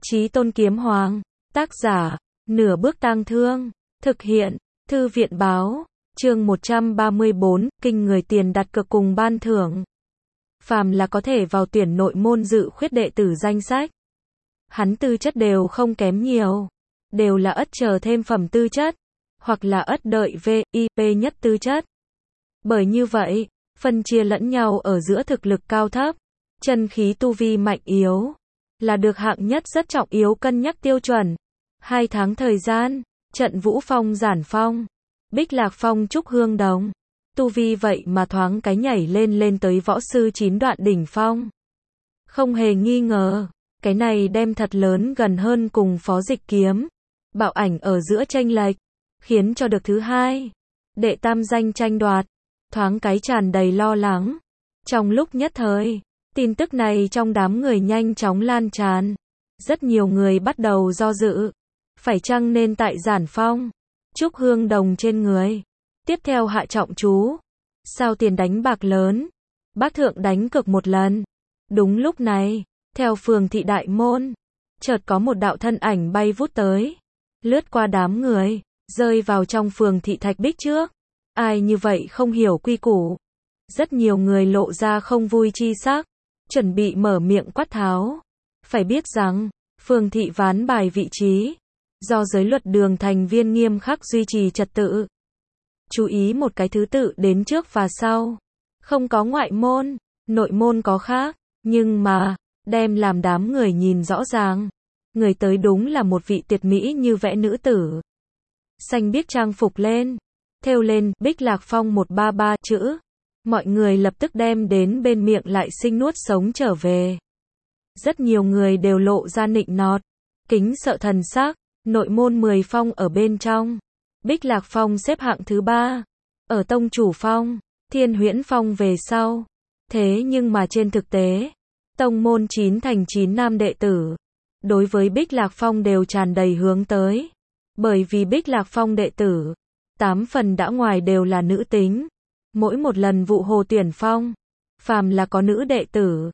Chí Tôn Kiếm Hoàng. Tác giả, Nửa Bước Tang Thương. Thực hiện, Thư viện Báo. Chương 134, kinh người tiền đặt cược cùng ban thưởng. Phàm là có thể vào tuyển nội môn dự khuyết đệ tử danh sách. Hắn tư chất đều không kém nhiều. Đều là ất chờ thêm phẩm tư chất. Hoặc là ất đợi VIP nhất tư chất. Bởi như vậy, phân chia lẫn nhau ở giữa thực lực cao thấp, chân khí tu vi mạnh yếu, là được hạng nhất rất trọng yếu cân nhắc tiêu chuẩn. 2 tháng thời gian, trận Vũ Phong Giản Phong, Bích Lạc Phong Trúc Hương Đồng, tu vi vậy mà thoáng cái nhảy lên tới võ sư 9 đoạn đỉnh phong. Không hề nghi ngờ, cái này đem thật lớn gần hơn cùng Phó Dịch Kiếm, Bạo Ảnh ở giữa tranh lệch, khiến cho được thứ hai, đệ tam danh tranh đoạt, thoáng cái tràn đầy lo lắng. Trong lúc nhất thời, tin tức này trong đám người nhanh chóng lan tràn. Rất nhiều người bắt đầu do dự, phải chăng nên tại Giản Phong, Trúc Hương Đồng trên người, tiếp theo hạ trọng chú, sao tiền đánh bạc lớn, bác thượng đánh cược một lần. Đúng lúc này, theo phường thị đại môn, chợt có một đạo thân ảnh bay vút tới, lướt qua đám người, rơi vào trong phường thị thạch bích trước. Ai như vậy không hiểu quy củ. Rất nhiều người lộ ra không vui chi sắc, chuẩn bị mở miệng quát tháo. Phải biết rằng, phường thị ván bài vị trí, do giới luật đường thành viên nghiêm khắc duy trì trật tự. Chú ý một cái thứ tự đến trước và sau. Không có ngoại môn, nội môn có khác, nhưng mà, đem làm đám người nhìn rõ ràng. Người tới đúng là một vị tuyệt mỹ như vẽ nữ tử. Xanh biếc trang phục lên, thêu lên Bích Lạc Phong 133 chữ. Mọi người lập tức đem đến bên miệng lại sinh nuốt sống trở về. Rất nhiều người đều lộ ra nịnh nọt, kính sợ thần sắc. Nội môn 10 phong ở bên trong, Bích Lạc Phong xếp hạng thứ 3, ở tông chủ phong, Thiên Huyễn Phong về sau. Thế nhưng mà trên thực tế, tông môn 9 thành 9 nam đệ tử, đối với Bích Lạc Phong đều tràn đầy hướng tới. Bởi vì Bích Lạc Phong đệ tử, 8 phần đã ngoài đều là nữ tính. Mỗi một lần vụ hồ tuyển phong, phàm là có nữ đệ tử,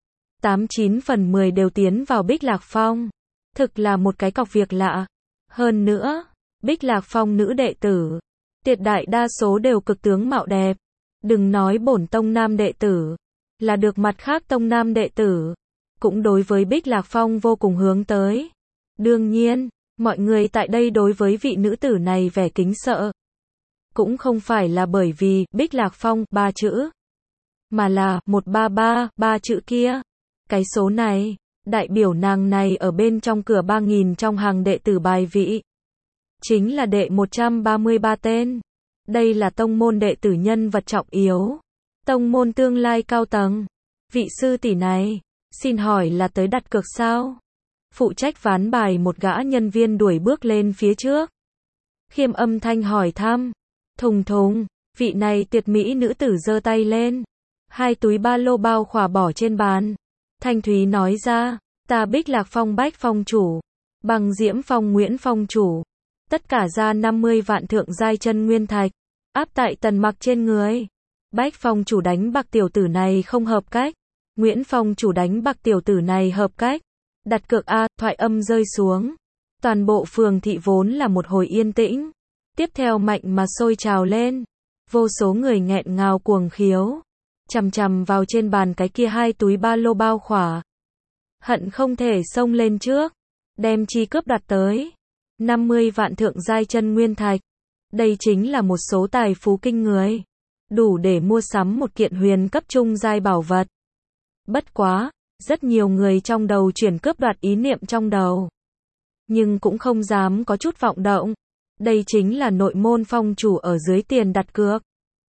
8-9 phần 10 đều tiến vào Bích Lạc Phong. Thực là một cái cọc việc lạ. Hơn nữa, Bích Lạc Phong nữ đệ tử, tuyệt đại đa số đều cực tướng mạo đẹp. Đừng nói bổn tông nam đệ tử, là được mặt khác tông nam đệ tử, cũng đối với Bích Lạc Phong vô cùng hướng tới. Đương nhiên, mọi người tại đây đối với vị nữ tử này vẻ kính sợ. Cũng không phải là bởi vì Bích Lạc Phong 3 chữ, mà là 133 3 chữ kia. Cái số này, đại biểu nàng này ở bên trong cửa 3.000 trong hàng đệ tử bài vị. Chính là đệ 133 tên. Đây là tông môn đệ tử nhân vật trọng yếu. Tông môn tương lai cao tầng. Vị sư tỷ này, xin hỏi là tới đặt cược sao? Phụ trách ván bài một gã nhân viên đuổi bước lên phía trước. Khiêm âm thanh hỏi thăm. Thùng thùng, vị này tuyệt mỹ nữ tử giơ tay lên. 2 túi ba lô bao khỏa bỏ trên bàn. Thanh thúy nói ra, ta Bích Lạc Phong Bách Phong chủ, Bằng Diễm Phong Nguyễn Phong chủ, tất cả ra 50 vạn thượng giai chân nguyên thạch, áp tại Tần Mặc trên người. Bách Phong chủ đánh bạc tiểu tử này không hợp cách, Nguyễn Phong chủ đánh bạc tiểu tử này hợp cách. Đặt cược a, thoại âm rơi xuống. Toàn bộ phường thị vốn là một hồi yên tĩnh, tiếp theo mạnh mà sôi trào lên. Vô số người nghẹn ngào cuồng khiếu, chằm chằm vào trên bàn cái kia 2 túi ba lô bao khỏa. Hận không thể xông lên trước, đem chi cướp đoạt tới. 50 vạn thượng giai chân nguyên thạch. Đây chính là một số tài phú kinh người, đủ để mua sắm một kiện huyền cấp trung giai bảo vật. Bất quá, rất nhiều người trong đầu chuyển cướp đoạt ý niệm trong đầu, nhưng cũng không dám có chút vọng động. Đây chính là nội môn phong chủ ở dưới tiền đặt cược.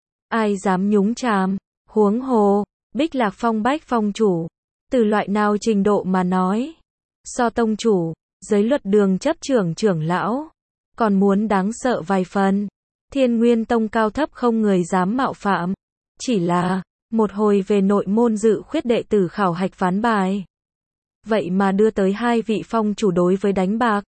Ai dám nhúng chàm? Huống hồ, Bích Lạc Phong Bách Phong chủ, từ loại nào trình độ mà nói, so tông chủ, giới luật đường chấp trưởng lão, còn muốn đáng sợ vài phần. Thiên Nguyên Tông cao thấp không người dám mạo phạm. Chỉ là, một hồi về nội môn dự khuyết đệ tử khảo hạch ván bài. Vậy mà đưa tới 2 vị phong chủ đối với đánh bạc.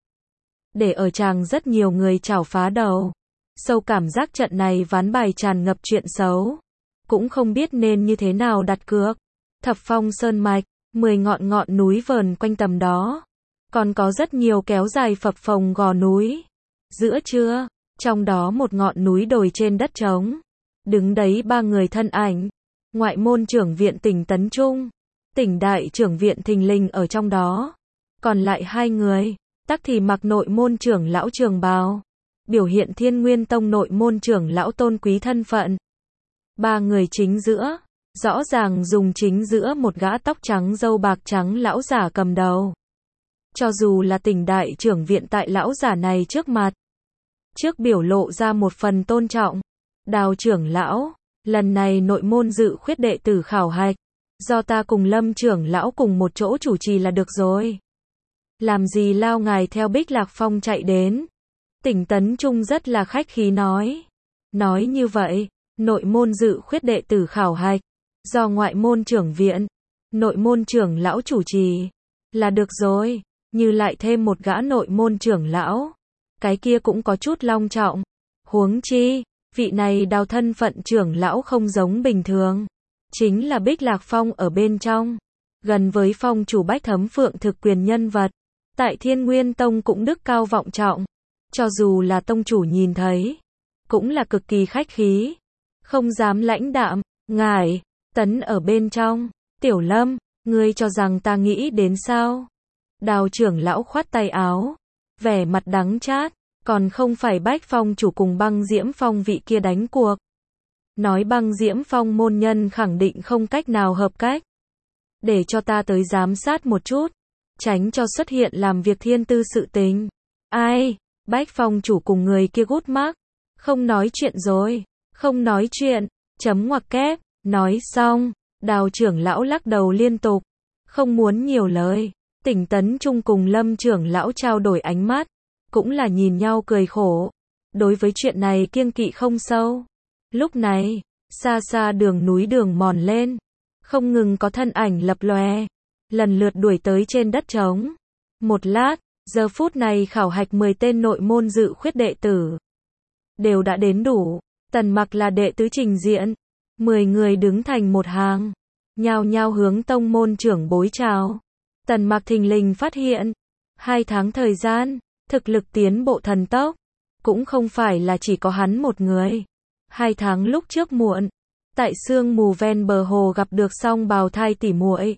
Để ở tràng rất nhiều người chảo phá đầu. Sâu cảm giác trận này ván bài tràn ngập chuyện xấu. Cũng không biết nên như thế nào đặt cược. Thập Phong Sơn Mạch, 10 ngọn núi vờn quanh tầm đó. còn có rất nhiều kéo dài phập phồng gò núi. Giữa trưa, trong đó một ngọn núi đồi trên đất trống, đứng đấy ba người thân ảnh. Ngoại môn trưởng viện tỉnh Tấn Trung, tỉnh đại trưởng viện thình lình ở trong đó. Còn lại hai người, tắc thì mặc nội môn trưởng lão trường bào, biểu hiện Thiên Nguyên Tông nội môn trưởng lão tôn quý thân phận. Ba người chính giữa, rõ ràng dùng chính giữa một gã tóc trắng râu bạc trắng lão giả cầm đầu. Cho dù là tỉnh đại trưởng viện tại lão giả này trước mặt, trước biểu lộ ra một phần tôn trọng. Đào trưởng lão, lần này nội môn dự khuyết đệ tử khảo hạch, do ta cùng Lâm trưởng lão cùng một chỗ chủ trì là được rồi. Làm gì lao ngài theo Bích Lạc Phong chạy đến? Tỉnh Tấn Trung rất là khách khí nói. Nói như vậy, nội môn dự khuyết đệ tử khảo hạch, do ngoại môn trưởng viện, nội môn trưởng lão chủ trì, là được rồi. Như lại thêm một gã nội môn trưởng lão, cái kia cũng có chút long trọng. Huống chi, vị này Đào thân phận trưởng lão không giống bình thường, chính là Bích Lạc Phong ở bên trong, gần với phong chủ Bách Thấm Phượng thực quyền nhân vật, tại Thiên Nguyên Tông cũng đức cao vọng trọng, cho dù là tông chủ nhìn thấy, cũng là cực kỳ khách khí, không dám lãnh đạm. Ngài, Tấn ở bên trong, Tiểu Lâm, ngươi cho rằng ta nghĩ đến sao? Đào trưởng lão khoát tay áo, vẻ mặt đắng chát, còn không phải Bách Phong chủ cùng Băng Diễm Phong vị kia đánh cuộc. Nói Băng Diễm Phong môn nhân khẳng định không cách nào hợp cách. Để cho ta tới giám sát một chút, tránh cho xuất hiện làm việc thiên tư sự tình. Ai, Bách Phong chủ cùng người kia gút mắc, không nói chuyện rồi, không nói chuyện, chấm ngoặc kép, nói xong, Đào trưởng lão lắc đầu liên tục, không muốn nhiều lời. Tỉnh Tấn Trung cùng Lâm trưởng lão trao đổi ánh mắt, cũng là nhìn nhau cười khổ. Đối với chuyện này kiêng kỵ không sâu. Lúc này, xa xa đường núi đường mòn lên, không ngừng có thân ảnh lập lòe, lần lượt đuổi tới trên đất trống. Một lát, giờ phút này khảo hạch 10 tên nội môn dự khuyết đệ tử đều đã đến đủ. Tần Mặc là đệ tứ trình diện, 10 người đứng thành một hàng, nhao nhao hướng tông môn trưởng bối chào. Tần Mặc thình lình phát hiện, 2 tháng thời gian, thực lực tiến bộ thần tốc, cũng không phải là chỉ có hắn một người. 2 tháng lúc trước muộn, tại sương mù ven bờ hồ gặp được song bào thai tỉ muội.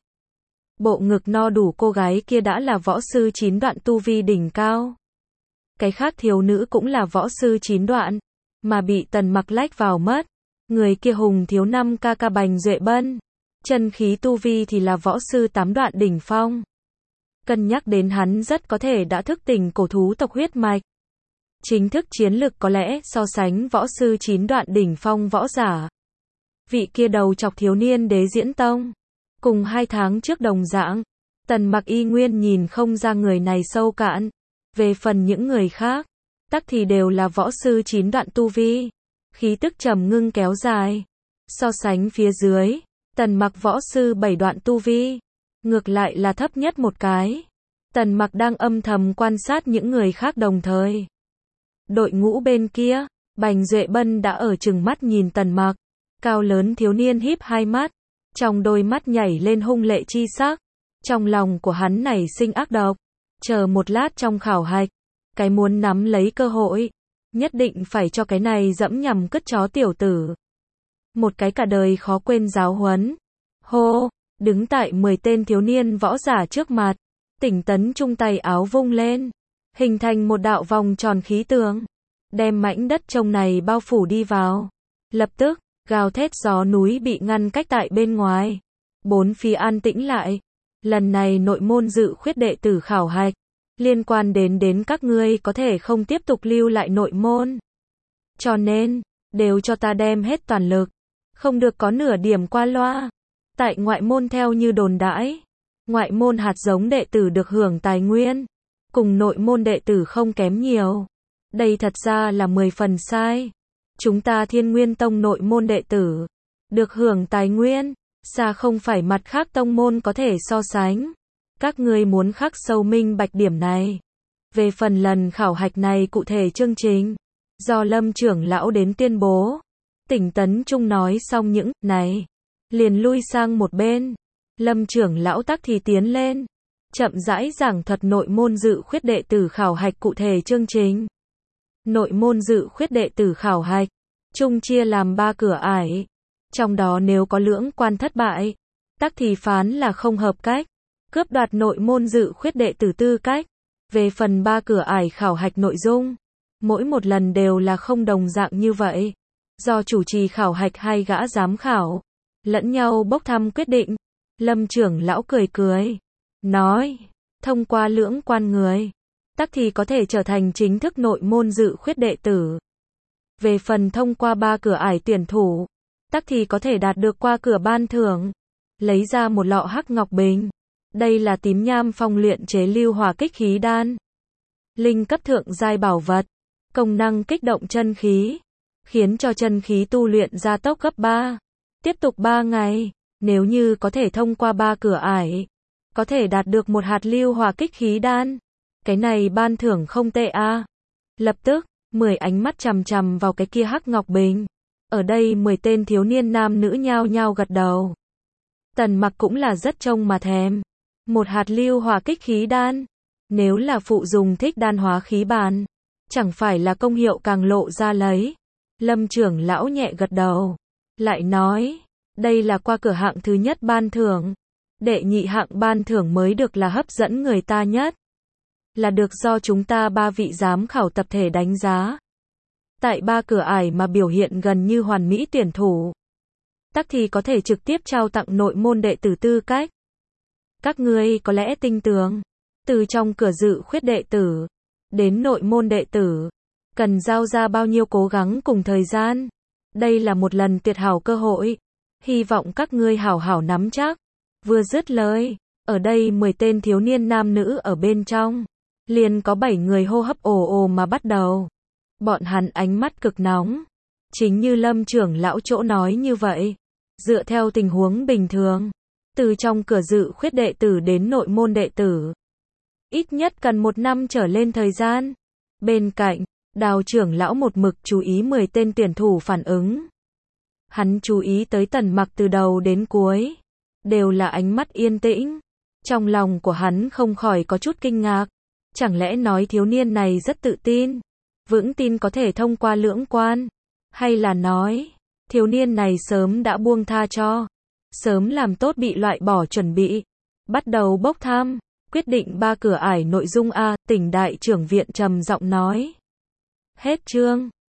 Bộ ngực no đủ cô gái kia đã là võ sư 9 đoạn tu vi đỉnh cao. Cái khác thiếu nữ cũng là võ sư 9 đoạn, mà bị Tần Mặc lách vào mất. Người kia hùng thiếu 5 ca Bành Duệ Bân, chân khí tu vi thì là võ sư 8 đoạn đỉnh phong. Cân nhắc đến hắn rất có thể đã thức tỉnh cổ thú tộc huyết mạch. Chính thức chiến lực có lẽ so sánh võ sư 9 đoạn đỉnh phong võ giả. Vị kia đầu chọc thiếu niên Đế Diễn Tông, cùng 2 tháng trước đồng dạng, Tần Mặc y nguyên nhìn không ra người này sâu cạn. Về phần những người khác, tắc thì đều là võ sư 9 đoạn tu vi, khí tức trầm ngưng kéo dài. So sánh phía dưới, Tần Mặc võ sư 7 đoạn tu vi, ngược lại là thấp nhất một cái. Tần Mặc đang âm thầm quan sát những người khác đồng thời. Đội ngũ bên kia, Bành Duệ Bân đã ở chừng mắt nhìn Tần Mặc. Cao lớn thiếu niên híp hai mắt, trong đôi mắt nhảy lên hung lệ chi sắc. Trong lòng của hắn nảy sinh ác độc. Chờ một lát trong khảo hạch, cái muốn nắm lấy cơ hội, nhất định phải cho cái này dẫm nhằm cứt chó tiểu tử một cái cả đời khó quên giáo huấn. Hô, đứng tại 10 tên thiếu niên võ giả trước mặt, Tỉnh Tấn Trung tay áo vung lên, hình thành một đạo vòng tròn khí tượng, đem mảnh đất trông này bao phủ đi vào. Lập tức, gào thét gió núi bị ngăn cách tại bên ngoài. Bốn phía an tĩnh lại. Lần này nội môn dự khuyết đệ tử khảo hạch, liên quan đến các ngươi có thể không tiếp tục lưu lại nội môn. Cho nên, đều cho ta đem hết toàn lực, không được có nửa điểm qua loa. Tại ngoại môn theo như đồn đãi, ngoại môn hạt giống đệ tử được hưởng tài nguyên, cùng nội môn đệ tử không kém nhiều. Đây thật ra là 10 phần sai. Chúng ta Thiên Nguyên Tông nội môn đệ tử, được hưởng tài nguyên, xa không phải mặt khác tông môn có thể so sánh. Các ngươi muốn khắc sâu minh bạch điểm này. Về phần lần khảo hạch này cụ thể chương trình, do Lâm trưởng lão đến tuyên bố. Tỉnh Tấn Trung nói xong những này, liền lui sang một bên. Lâm trưởng lão tắc thì tiến lên, chậm rãi giảng thuật nội môn dự khuyết đệ tử khảo hạch cụ thể chương trình. Nội môn dự khuyết đệ tử khảo hạch, chung chia làm 3 cửa ải. Trong đó nếu có lưỡng quan thất bại, tắc thì phán là không hợp cách, cướp đoạt nội môn dự khuyết đệ tử tư cách. Về phần 3 cửa ải khảo hạch nội dung, mỗi một lần đều là không đồng dạng như vậy. Do chủ trì khảo hạch hay gã giám khảo, lẫn nhau bốc thăm quyết định. Lâm trưởng lão cười cười, nói, thông qua lưỡng quan người, tắc thì có thể trở thành chính thức nội môn dự khuyết đệ tử. Về phần thông qua 3 cửa ải tuyển thủ, tắc thì có thể đạt được qua cửa ban thưởng, lấy ra một lọ hắc ngọc bình. Đây là tím nham phong luyện chế lưu hỏa kích khí đan. Linh cấp thượng giai bảo vật, công năng kích động chân khí, khiến cho chân khí tu luyện gia tốc gấp 3. Tiếp tục 3 ngày, nếu như có thể thông qua 3 cửa ải, có thể đạt được một hạt lưu hỏa kích khí đan. Cái này ban thưởng không tệ a. Lập tức, 10 ánh mắt chằm chằm vào cái kia hắc ngọc bình. Ở đây 10 tên thiếu niên nam nữ nhao nhao gật đầu. Tần Mặc cũng là rất trông mà thèm. Một hạt lưu hỏa kích khí đan, nếu là phụ dùng thích đan hóa khí bàn, chẳng phải là công hiệu càng lộ ra lấy. Lâm trưởng lão nhẹ gật đầu, lại nói, đây là qua cửa hạng thứ nhất ban thưởng, đệ nhị hạng ban thưởng mới được là hấp dẫn người ta nhất, là được do chúng ta 3 vị giám khảo tập thể đánh giá. Tại 3 cửa ải mà biểu hiện gần như hoàn mỹ tuyển thủ, tắc thì có thể trực tiếp trao tặng nội môn đệ tử tư cách. Các ngươi có lẽ tinh tường, từ trong cửa dự khuyết đệ tử đến nội môn đệ tử, cần giao ra bao nhiêu cố gắng cùng thời gian. Đây là một lần tuyệt hảo cơ hội, hy vọng các ngươi hảo hảo nắm chắc. Vừa dứt lời, ở đây 10 tên thiếu niên nam nữ ở bên trong, liền có 7 người hô hấp ồ ồ mà bắt đầu. Bọn hắn ánh mắt cực nóng, chính như Lâm trưởng lão chỗ nói như vậy. Dựa theo tình huống bình thường, từ trong cửa dự khuyết đệ tử đến nội môn đệ tử, ít nhất cần 1 năm trở lên thời gian. Bên cạnh, Đào trưởng lão một mực chú ý 10 tên tuyển thủ phản ứng. Hắn chú ý tới Tần Mặc từ đầu đến cuối, đều là ánh mắt yên tĩnh. Trong lòng của hắn không khỏi có chút kinh ngạc. Chẳng lẽ nói thiếu niên này rất tự tin, vững tin có thể thông qua lưỡng quan, hay là nói, thiếu niên này sớm đã buông tha cho, sớm làm tốt bị loại bỏ chuẩn bị, bắt đầu bốc thăm, quyết định 3 cửa ải nội dung a. Tỉnh đại trưởng viện trầm giọng nói. Hết chương.